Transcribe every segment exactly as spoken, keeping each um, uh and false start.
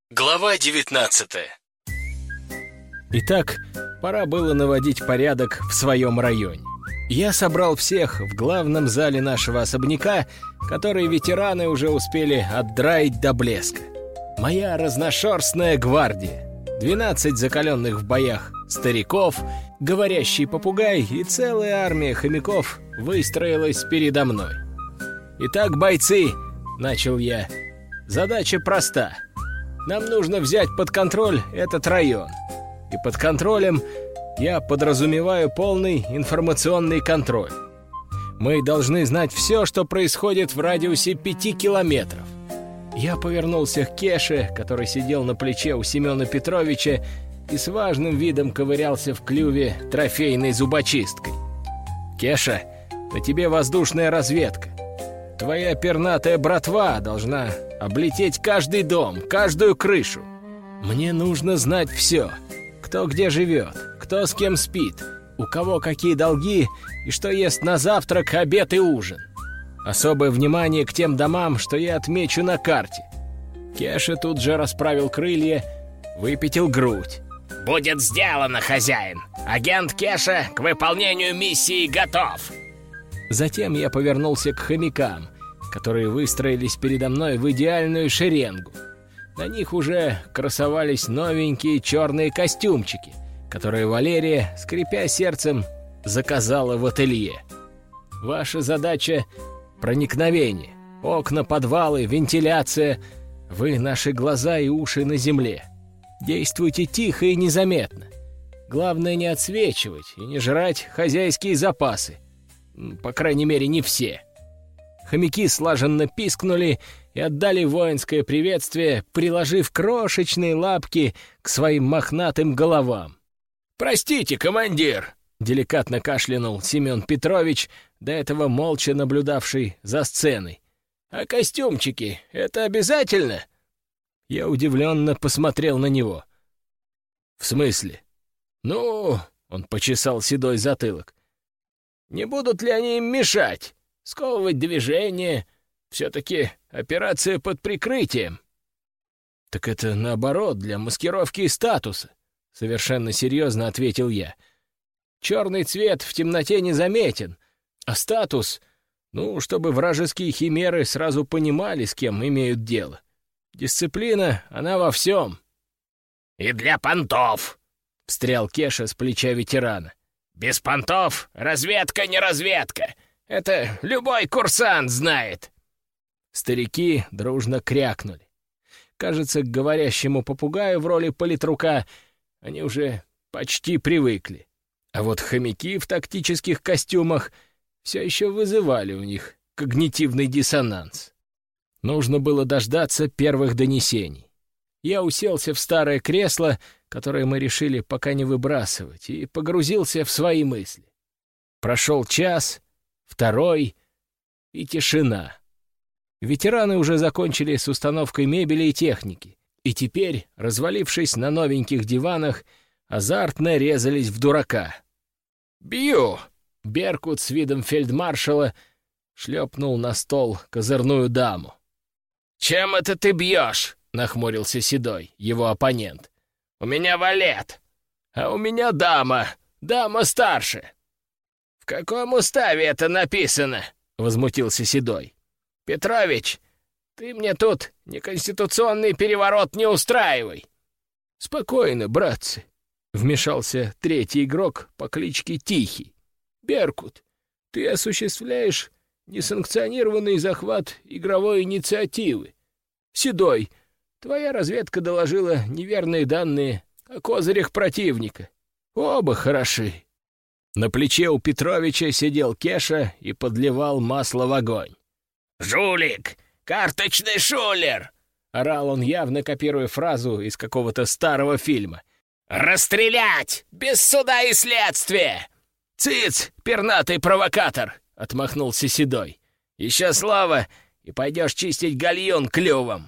Глава девятнадцатая. Итак, пора было наводить порядок в своем районе. Я собрал всех в главном зале нашего особняка, который ветераны уже успели отдраить до блеска. Моя разношерстная гвардия, двенадцать закаленных в боях стариков, говорящий попугай и целая армия хомяков выстроилась передо мной. «Итак, бойцы», — начал я, — «задача проста. Нам нужно взять под контроль этот район. И под контролем я подразумеваю полный информационный контроль. Мы должны знать все, что происходит в радиусе пяти километров». Я повернулся к Кеше, который сидел на плече у Семена Петровича и с важным видом ковырялся в клюве трофейной зубочисткой. «Кеша, на тебе воздушная разведка. Твоя пернатая братва должна облететь каждый дом, каждую крышу. Мне нужно знать все. Кто где живет, кто с кем спит, у кого какие долги и что ест на завтрак, обед и ужин. Особое внимание к тем домам, что я отмечу на карте». Кеша тут же расправил крылья, выпятил грудь. «Будет сделано, хозяин! Агент Кеша к выполнению миссии готов!» Затем я повернулся к хомякам, которые выстроились передо мной в идеальную шеренгу. На них уже красовались новенькие черные костюмчики, которые Валерия, скрипя сердцем, заказала в ателье. Ваша задача — проникновение, окна, подвалы, вентиляция. Вы — наши глаза и уши на земле. Действуйте тихо и незаметно. Главное не отсвечивать и не жрать хозяйские запасы. По крайней мере, не все. Хомяки слаженно пискнули и отдали воинское приветствие, приложив крошечные лапки к своим мохнатым головам. «Простите, командир!» — деликатно кашлянул Семен Петрович, до этого молча наблюдавший за сценой. «А костюмчики — это обязательно?» Я удивленно посмотрел на него. «В смысле?» «Ну...» — он почесал седой затылок. «Не будут ли они им мешать? Сковывать движение? Все-таки операция под прикрытием». «Так это, наоборот, для маскировки и статуса», — совершенно серьезно ответил я. «Черный цвет в темноте не заметен, а статус, ну, чтобы вражеские химеры сразу понимали, с кем имеют дело. Дисциплина, она во всем». «И для понтов», — встрял Кеша с плеча ветерана. «Без понтов разведка не разведка. Это любой курсант знает». Старики дружно крякнули. Кажется, к говорящему попугаю в роли политрука они уже почти привыкли. А вот хомяки в тактических костюмах все еще вызывали у них когнитивный диссонанс. Нужно было дождаться первых донесений. Я уселся в старое кресло, которое мы решили пока не выбрасывать, и погрузился в свои мысли. Прошел час, второй, и тишина. Ветераны уже закончили с установкой мебели и техники, и теперь, развалившись на новеньких диванах, азартно резались в дурака. «Бью!» — Беркут с видом фельдмаршала шлепнул на стол козырную даму. «Чем это ты бьешь?» — нахмурился Седой, его оппонент. «У меня валет, а у меня дама, дама старше». «В каком уставе это написано?» — возмутился Седой. «Петрович, ты мне тут неконституционный переворот не устраивай». «Спокойно, братцы», — вмешался третий игрок по кличке Тихий. «Беркут, ты осуществляешь несанкционированный захват игровой инициативы. Седой, твоя разведка доложила неверные данные о козырях противника. Оба хороши». На плече у Петровича сидел Кеша и подливал масло в огонь. «Жулик! Карточный шулер!» — орал он, явно копируя фразу из какого-то старого фильма. «Расстрелять! Без суда и следствия!» «Цыц, пернатый провокатор!» — отмахнулся Седой. «Еще слово, и пойдешь чистить гальюн клювом».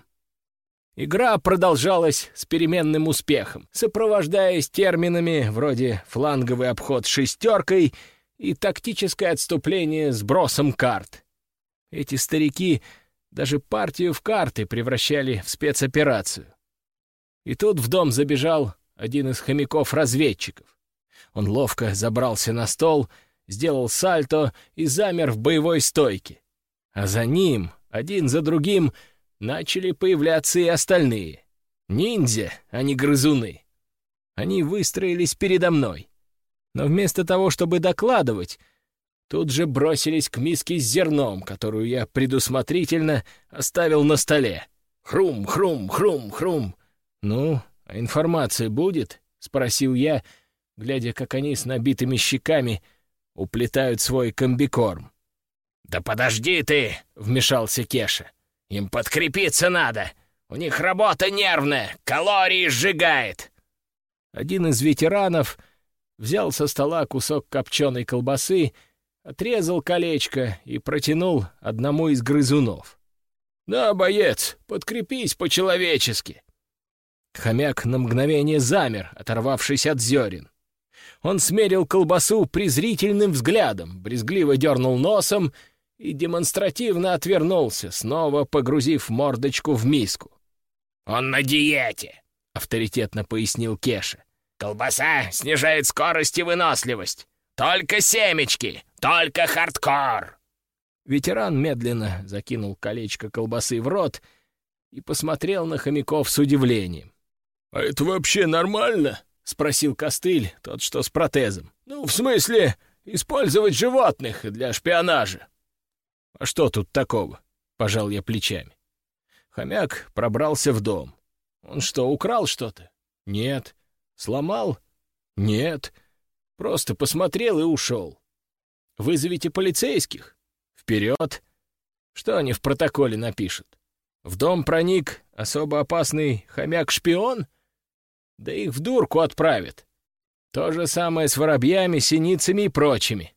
Игра продолжалась с переменным успехом, сопровождаясь терминами вроде «фланговый обход шестеркой» и «тактическое отступление с бросом карт». Эти старики даже партию в карты превращали в спецоперацию. И тут в дом забежал один из хомяков-разведчиков. Он ловко забрался на стол, сделал сальто и замер в боевой стойке. А за ним, один за другим, начали появляться и остальные. Ниндзя, а не грызуны. Они выстроились передо мной. Но вместо того, чтобы докладывать, тут же бросились к миске с зерном, которую я предусмотрительно оставил на столе. Хрум, хрум, хрум, хрум. «Ну, а информация будет?» — спросил я, глядя, как они с набитыми щеками уплетают свой комбикорм. «Да подожди ты!» — вмешался Кеша. «Им подкрепиться надо! У них работа нервная, калории сжигает!» Один из ветеранов взял со стола кусок копченой колбасы, отрезал колечко и протянул одному из грызунов. «На, боец, подкрепись по-человечески!» Хомяк на мгновение замер, оторвавшись от зерен. Он смерил колбасу презрительным взглядом, брезгливо дернул носом и демонстративно отвернулся, снова погрузив мордочку в миску. «Он на диете», — авторитетно пояснил Кеша. «Колбаса снижает скорость и выносливость. Только семечки, только хардкор». Ветеран медленно закинул колечко колбасы в рот и посмотрел на хомяков с удивлением. «А это вообще нормально?» — спросил Костыль, тот, что с протезом. «Ну, в смысле, использовать животных для шпионажа». «А что тут такого?» — пожал я плечами. Хомяк пробрался в дом. Он что, украл что-то? Нет. Сломал? Нет. Просто посмотрел и ушел. Вызовите полицейских? Вперед. Что они в протоколе напишут? В дом проник особо опасный хомяк-шпион? Да их в дурку отправят. То же самое с воробьями, синицами и прочими.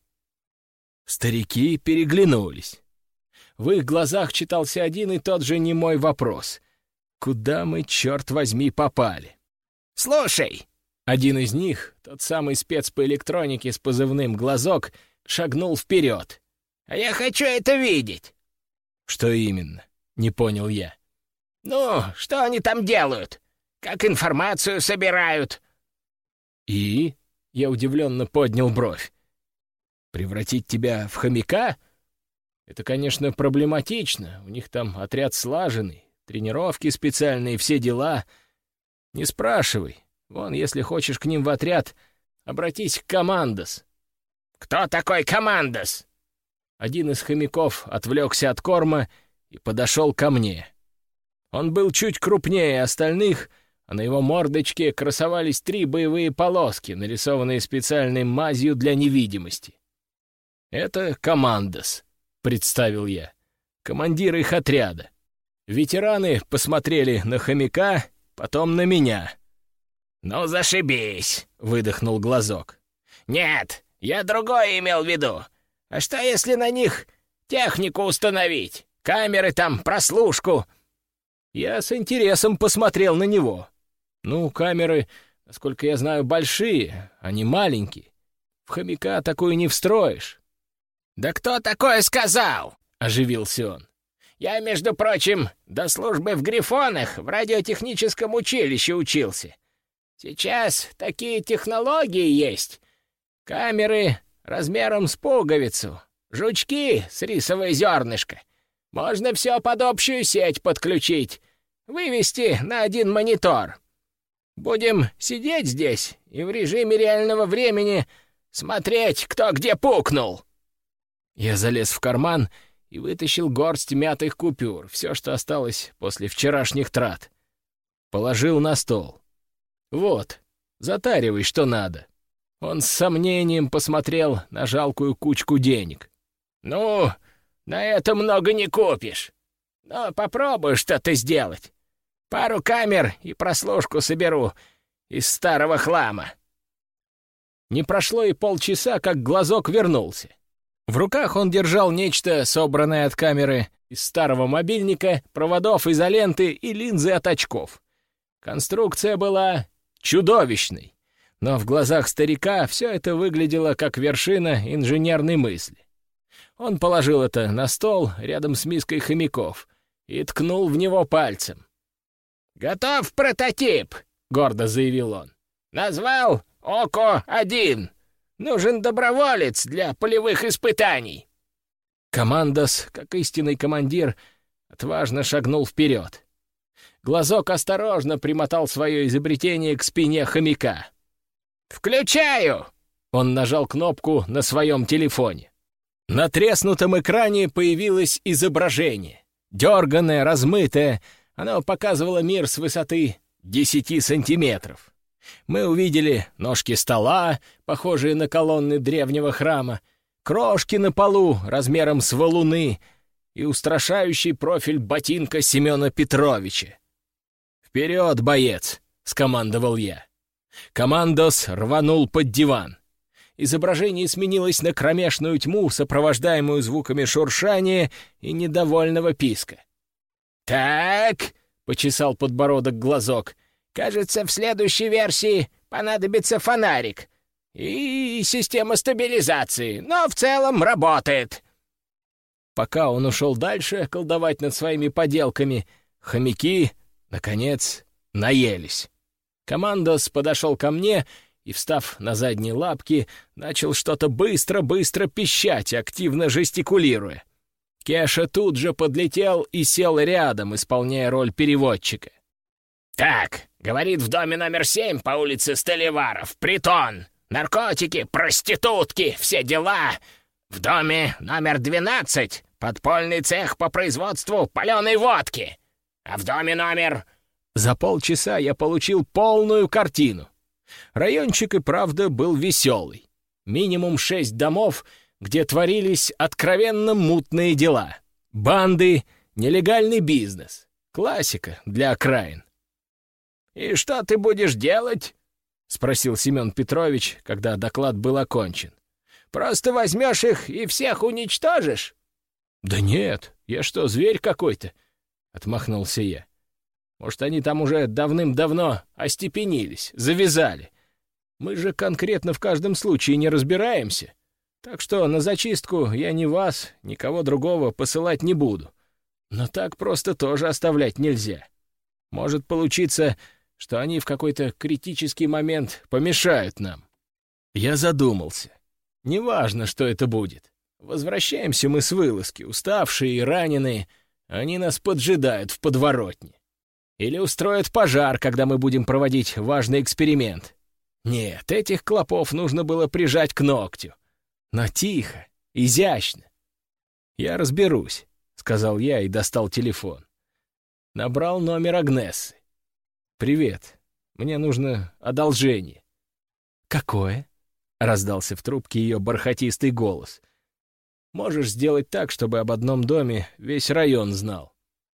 Старики переглянулись. В их глазах читался один и тот же немой вопрос. Куда мы, черт возьми, попали? «Слушай!» Один из них, тот самый спец по электронике с позывным «Глазок», шагнул вперед. «А я хочу это видеть!» «Что именно?» — не понял я. «Ну, что они там делают? Как информацию собирают?» «И?» — я удивленно поднял бровь. «Превратить тебя в хомяка? Это, конечно, проблематично. У них там отряд слаженный, тренировки специальные, все дела. Не спрашивай. Вон, если хочешь к ним в отряд, обратись к Командос». «Кто такой Командос?» Один из хомяков отвлекся от корма и подошел ко мне. Он был чуть крупнее остальных, а на его мордочке красовались три боевые полоски, нарисованные специальной мазью для невидимости. «Это Командос», — представил я, командир их отряда. Ветераны посмотрели на хомяка, потом на меня. «Ну, зашибись», — выдохнул Глазок. «Нет, я другое имел в виду. А что, если на них технику установить? Камеры там, прослушку?» Я с интересом посмотрел на него. Ну, камеры, насколько я знаю, большие, а не маленькие. В хомяка такое не встроишь. «Да кто такое сказал?» — оживился он. «Я, между прочим, до службы в Грифонах в радиотехническом училище учился. Сейчас такие технологии есть. Камеры размером с пуговицу, жучки с рисовое зернышко. Можно все под общую сеть подключить, вывести на один монитор. Будем сидеть здесь и в режиме реального времени смотреть, кто где пукнул». Я залез в карман и вытащил горсть мятых купюр, все, что осталось после вчерашних трат. Положил на стол. «Вот, затаривай, что надо». Он с сомнением посмотрел на жалкую кучку денег. «Ну, на это много не купишь. Но попробую что-то сделать. Пару камер и прослушку соберу из старого хлама». Не прошло и полчаса, как Глазок вернулся. В руках он держал нечто, собранное от камеры из старого мобильника, проводов изоленты и линзы от очков. Конструкция была чудовищной, но в глазах старика все это выглядело как вершина инженерной мысли. Он положил это на стол рядом с миской хомяков и ткнул в него пальцем. «Готов прототип», — гордо заявил он. «Назвал Око один. Нужен доброволец для полевых испытаний». Командос, как истинный командир, отважно шагнул вперед. Глазок осторожно примотал свое изобретение к спине хомяка. «Включаю!» Он нажал кнопку на своем телефоне. На треснутом экране появилось изображение. Дерганное, размытое, оно показывало мир с высоты десяти сантиметров. Мы увидели ножки стола, похожие на колонны древнего храма, крошки на полу размером с валуны и устрашающий профиль ботинка Семена Петровича. «Вперед, боец!» — скомандовал я. Командос рванул под диван. Изображение сменилось на кромешную тьму, сопровождаемую звуками шуршания и недовольного писка. «Так», — почесал подбородок Глазок, — «кажется, в следующей версии понадобится фонарик и система стабилизации, но в целом работает». Пока он ушел дальше колдовать над своими поделками, хомяки, наконец, наелись. Командос подошел ко мне и, встав на задние лапки, начал что-то быстро-быстро пищать, активно жестикулируя. Кеша тут же подлетел и сел рядом, исполняя роль переводчика. «Так, — говорит, — в доме номер семь по улице Столиваров, притон, наркотики, проститутки, все дела. В доме номер двенадцать подпольный цех по производству паленой водки. А в доме номер...» За полчаса я получил полную картину. Райончик и правда был веселый. Минимум шесть домов, где творились откровенно мутные дела. Банды, нелегальный бизнес. Классика для окраин. «И что ты будешь делать?» — спросил Семен Петрович, когда доклад был окончен. «Просто возьмешь их и всех уничтожишь?» «Да нет, я что, зверь какой-то?» — отмахнулся я. «Может, они там уже давным-давно остепенились, завязали. Мы же конкретно в каждом случае не разбираемся. Так что на зачистку я ни вас, никого другого посылать не буду. Но так просто тоже оставлять нельзя. Может получиться, что они в какой-то критический момент помешают нам». Я задумался. Неважно, что это будет. Возвращаемся мы с вылазки, уставшие и раненые. Они нас поджидают в подворотне. Или устроят пожар, когда мы будем проводить важный эксперимент. Нет, этих клопов нужно было прижать к ногтю. Но тихо, изящно. «Я разберусь», — сказал я и достал телефон. Набрал номер Агнессы. «Привет. Мне нужно одолжение». «Какое?» — раздался в трубке ее бархатистый голос. «Можешь сделать так, чтобы об одном доме весь район знал».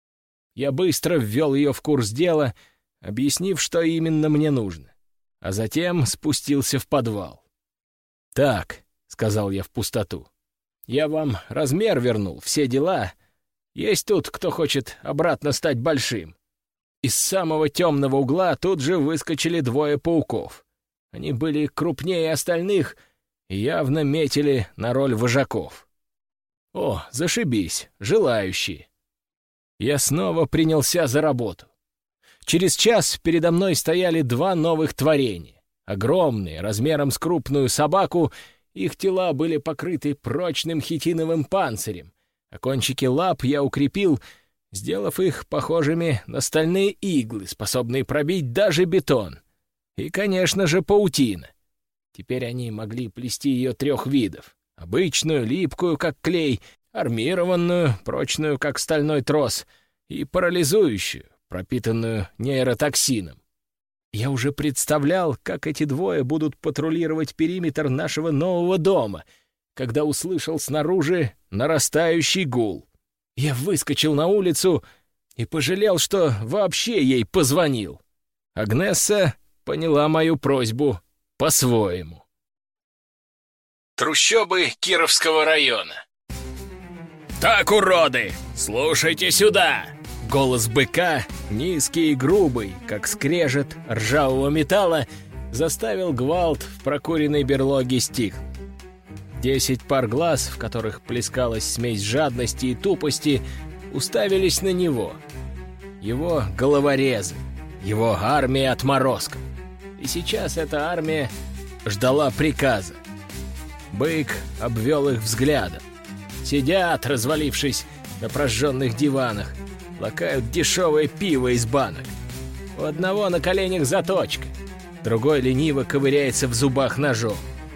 Я быстро ввел ее в курс дела, объяснив, что именно мне нужно, а затем спустился в подвал. «Так», — сказал я в пустоту, — «я вам размер вернул, все дела. Есть тут, кто хочет обратно стать большим». Из самого темного угла тут же выскочили двое пауков. Они были крупнее остальных и явно метили на роль вожаков. О, зашибись, желающие. Я снова принялся за работу. Через час передо мной стояли два новых творения. Огромные, размером с крупную собаку, их тела были покрыты прочным хитиновым панцирем, а кончики лап я укрепил, сделав их похожими на стальные иглы, способные пробить даже бетон. И, конечно же, паутина. Теперь они могли плести ее трех видов. Обычную, липкую, как клей, армированную, прочную, как стальной трос, и парализующую, пропитанную нейротоксином. Я уже представлял, как эти двое будут патрулировать периметр нашего нового дома, когда услышал снаружи нарастающий гул. Я выскочил на улицу и пожалел, что вообще ей позвонил. Агнесса поняла мою просьбу по-своему. Трущобы Кировского района. «Так, уроды, слушайте сюда!» Голос быка, низкий и грубый, как скрежет ржавого металла, заставил гвалт в прокуренной берлоге стихнуть. Десять пар глаз, в которых плескалась смесь жадности и тупости, уставились на него. Его головорезы, его армия отморозков. И сейчас эта армия ждала приказа. Бык обвел их взглядом. Сидят, развалившись на прожженных диванах, лакают дешевое пиво из банок. У одного на коленях заточка, другой лениво ковыряется в зубах ножом.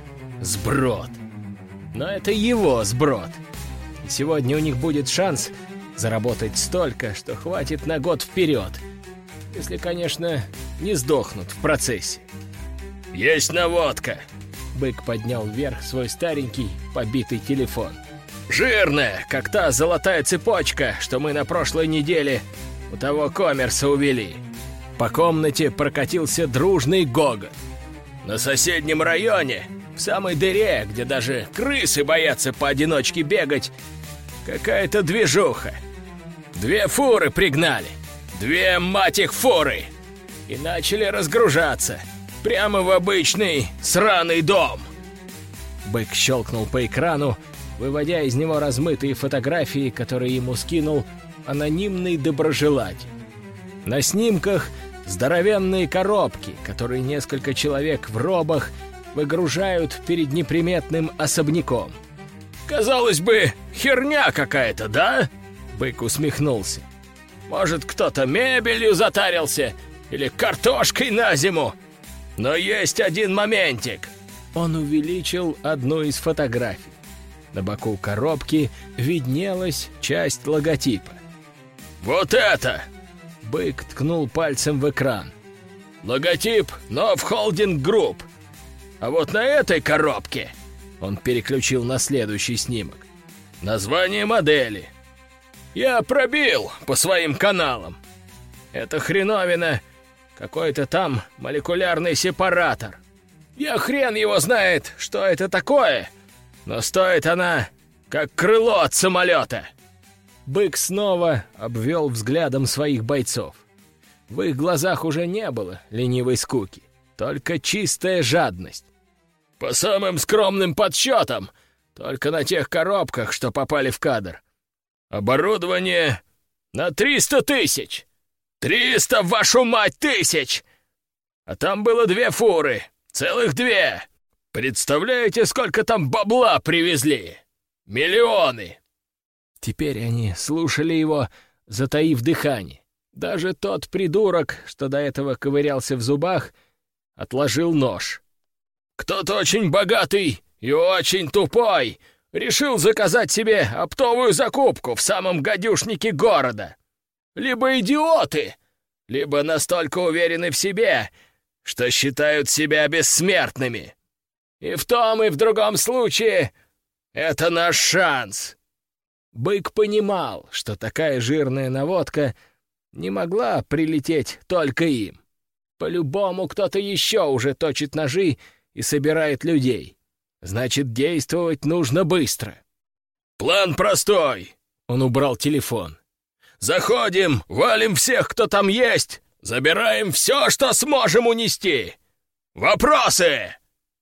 Сброд. Но это его сброд. И сегодня у них будет шанс заработать столько, что хватит на год вперед. Если, конечно, не сдохнут в процессе. «Есть наводка!» Бык поднял вверх свой старенький побитый телефон. «Жирная, как та золотая цепочка, что мы на прошлой неделе у того коммерса увели». По комнате прокатился дружный гогот. «На соседнем районе, в самой дыре, где даже крысы боятся поодиночке бегать, какая-то движуха. Две фуры пригнали. Две, мать их, фуры! И начали разгружаться. Прямо в обычный сраный дом!» Бык щелкнул по экрану, выводя из него размытые фотографии, которые ему скинул анонимный доброжелатель. На снимках здоровенные коробки, которые несколько человек в робах выгружают перед неприметным особняком. «Казалось бы, херня какая-то, да?» Бык усмехнулся. «Может, кто-то мебелью затарился или картошкой на зиму? Но есть один моментик». Он увеличил одну из фотографий. На боку коробки виднелась часть логотипа. «Вот это!» Бык ткнул пальцем в экран. «Логотип Нов Холдинг Групп. А вот на этой коробке...» Он переключил на следующий снимок. «Название модели. Я пробил по своим каналам. Это хреновина, какой-то там молекулярный сепаратор. Я хрен его знает, что это такое, но стоит она, как крыло от самолета». Бык снова обвел взглядом своих бойцов. В их глазах уже не было ленивой скуки, только чистая жадность. «По самым скромным подсчетам, только на тех коробках, что попали в кадр, оборудование на триста тысяч! Триста, вашу мать, тысяч! А там было две фуры, целых две! Представляете, сколько там бабла привезли? Миллионы!» Теперь они слушали его, затаив дыхание. Даже тот придурок, что до этого ковырялся в зубах, отложил нож. «Кто-то очень богатый и очень тупой решил заказать себе оптовую закупку в самом гадюшнике города. Либо идиоты, либо настолько уверены в себе, что считают себя бессмертными. И в том и в другом случае это наш шанс». Бык понимал, что такая жирная наводка не могла прилететь только им. По-любому кто-то еще уже точит ножи и собирает людей. Значит, действовать нужно быстро. «План простой!» — он убрал телефон. «Заходим, валим всех, кто там есть, забираем все, что сможем унести. Вопросы?»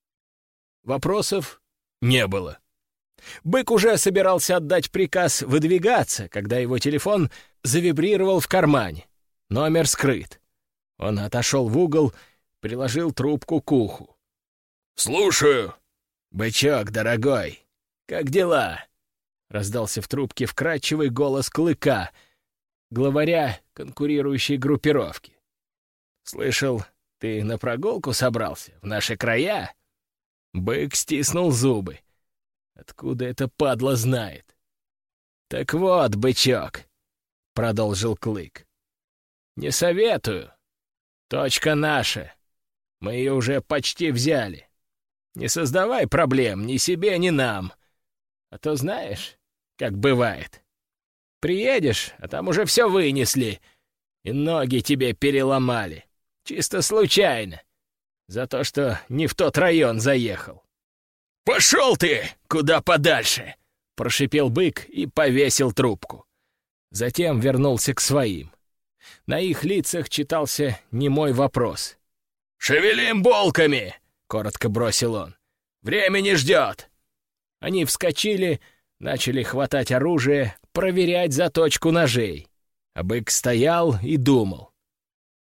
Вопросов не было. Бык уже собирался отдать приказ выдвигаться, когда его телефон завибрировал в кармане. Номер скрыт. Он отошел в угол, приложил трубку к уху. «Слушаю». «Бычок, дорогой, как дела?» — раздался в трубке вкрадчивый голос Клыка, главаря конкурирующей группировки. «Слышал, ты на прогулку собрался в наши края?» Бык стиснул зубы. Откуда это падла знает? «Так вот, бычок», — продолжил Клык. «Не советую. Точка наша. Мы ее уже почти взяли. Не создавай проблем ни себе, ни нам. А то знаешь, как бывает. Приедешь, а там уже все вынесли, и ноги тебе переломали. Чисто случайно. За то, что не в тот район заехал». «Пошел ты куда подальше!» — прошипел Бык и повесил трубку. Затем вернулся к своим. На их лицах читался немой вопрос. «Шевелим булками!» — коротко бросил он. «Время не ждет!» Они вскочили, начали хватать оружие, проверять заточку ножей. А Бык стоял и думал.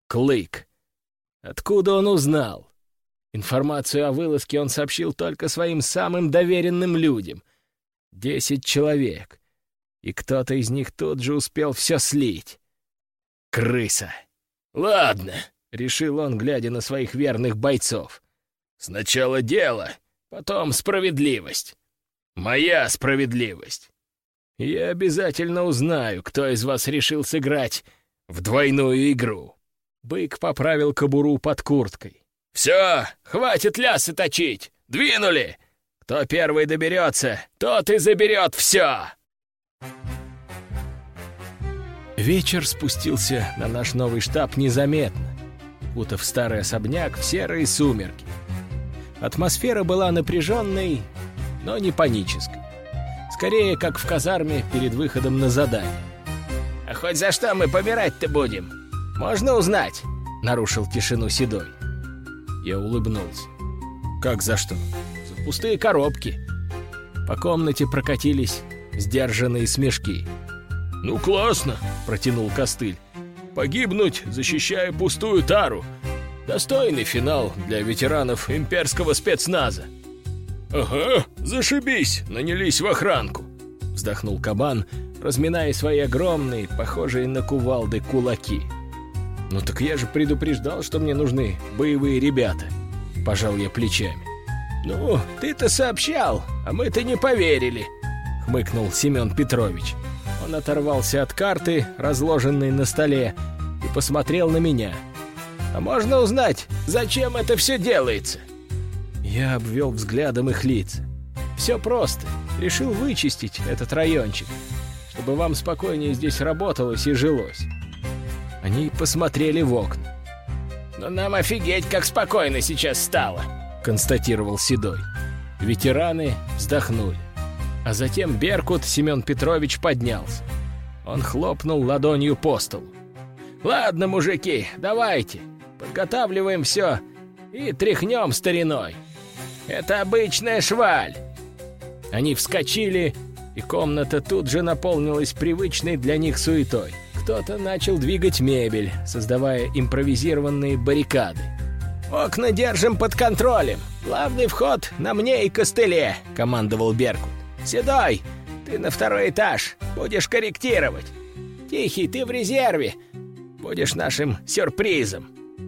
Клык. Откуда он узнал? Информацию о вылазке он сообщил только своим самым доверенным людям. Десять человек. И кто-то из них тут же успел все слить. Крыса. «Ладно», — решил он, глядя на своих верных бойцов. «Сначала дело, потом справедливость. Моя справедливость. Я обязательно узнаю, кто из вас решил сыграть в двойную игру». Бык поправил кобуру под курткой. «Все, хватит лясы точить! Двинули! Кто первый доберется, тот и заберет все!» Вечер спустился на наш новый штаб незаметно, укутав старый особняк в серые сумерки. Атмосфера была напряженной, но не панической. Скорее, как в казарме перед выходом на задание. «А хоть за что мы помирать-то будем? Можно узнать?» — нарушил тишину Седой. Я улыбнулся. «Как за что? За пустые коробки». По комнате прокатились сдержанные смешки. «Ну классно!» — протянул Костыль. «Погибнуть, защищая пустую тару. Достойный финал для ветеранов имперского спецназа». «Ага, зашибись, нанялись в охранку!» — вздохнул Кабан, разминая свои огромные, похожие на кувалды, кулаки. «Ну так я же предупреждал, что мне нужны боевые ребята», — пожал я плечами. «Ну, ты-то сообщал, а мы-то не поверили», — хмыкнул Семен Петрович. Он оторвался от карты, разложенной на столе, и посмотрел на меня. «А можно узнать, зачем это все делается?» Я обвел взглядом их лица. «Все просто. Решил вычистить этот райончик, чтобы вам спокойнее здесь работалось и жилось». Они посмотрели в окна. «Но нам офигеть, как спокойно сейчас стало», — констатировал Седой. Ветераны вздохнули. А затем Беркут Семен Петрович поднялся. Он хлопнул ладонью по столу. «Ладно, мужики, давайте, подготавливаем все и тряхнем стариной. Это обычная шваль». Они вскочили, и комната тут же наполнилась привычной для них суетой. Кто-то начал двигать мебель, создавая импровизированные баррикады. «Окна держим под контролем. Главный вход на мне и Костыле», — командовал Беркут. «Седой, ты на второй этаж, будешь корректировать. Тихий, ты в резерве, будешь нашим сюрпризом».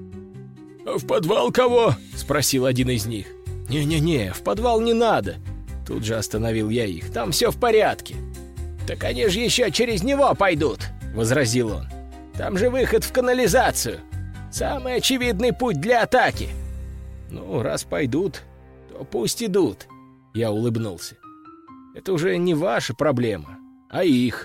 «А в подвал кого?» — спросил один из них. «Не-не-не, в подвал не надо», — тут же остановил я их. «Там все в порядке». «Так они же еще через него пойдут», — возразил он. «Там же выход в канализацию. Самый очевидный путь для атаки». «Ну, раз пойдут, то пусть идут», — я улыбнулся. «Это уже не ваша проблема, а их».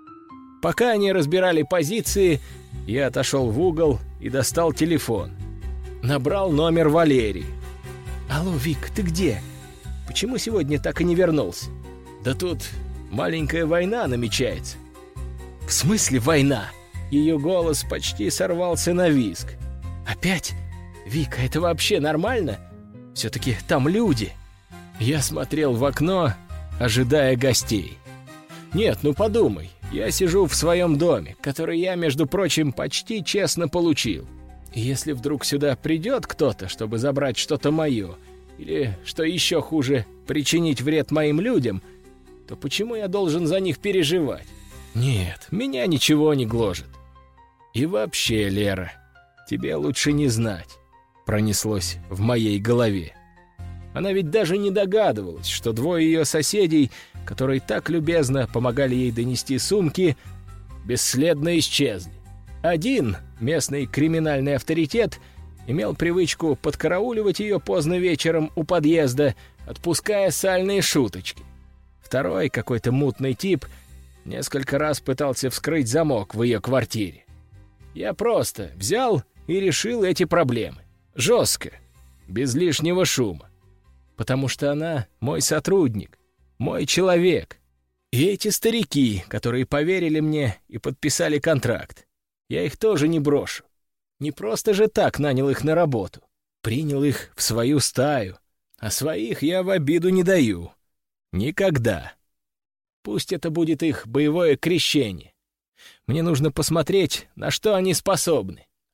Пока они разбирали позиции, я отошел в угол и достал телефон. Набрал номер Валерии. «Алло, Вик, ты где? Почему сегодня так и не вернулся?» «Да тут маленькая война намечается». «В смысле война?» Ее голос почти сорвался на визг. «Опять? Вика, это вообще нормально? Все-таки там люди». Я смотрел в окно, ожидая гостей. «Нет, ну подумай, я сижу в своем доме, который я, между прочим, почти честно получил. И если вдруг сюда придет кто-то, чтобы забрать что-то мое, или, что еще хуже, причинить вред моим людям, то почему я должен за них переживать? Нет, меня ничего не гложет. И вообще, Лера, тебе лучше не знать», — пронеслось в моей голове. Она ведь даже не догадывалась, что двое ее соседей, которые так любезно помогали ей донести сумки, бесследно исчезли. Один, местный криминальный авторитет, имел привычку подкарауливать ее поздно вечером у подъезда, отпуская сальные шуточки. Второй, какой-то мутный тип, несколько раз пытался вскрыть замок в ее квартире. Я просто взял и решил эти проблемы. Жестко, без лишнего шума. Потому что она мой сотрудник, мой человек. И эти старики, которые поверили мне и подписали контракт, я их тоже не брошу. Не просто же так нанял их на работу. Принял их в свою стаю. А своих я в обиду не даю. Никогда. Пусть это будет их боевое крещение. Мне нужно посмотреть, на что они способны.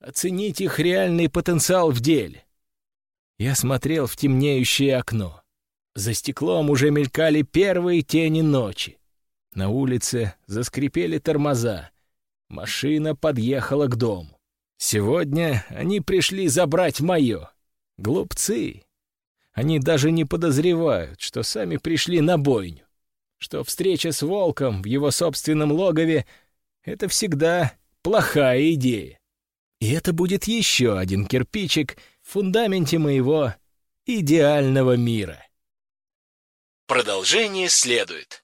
оценить их реальный потенциал в деле. Я смотрел в темнеющее окно. За стеклом уже мелькали первые тени ночи. На улице заскрипели тормоза. Машина подъехала к дому. Сегодня они пришли забрать мое. Глупцы. Они даже не подозревают, что сами пришли на бойню. Что встреча с волком в его собственном логове — это всегда плохая идея. И это будет еще один кирпичик в фундаменте моего идеального мира. Продолжение следует.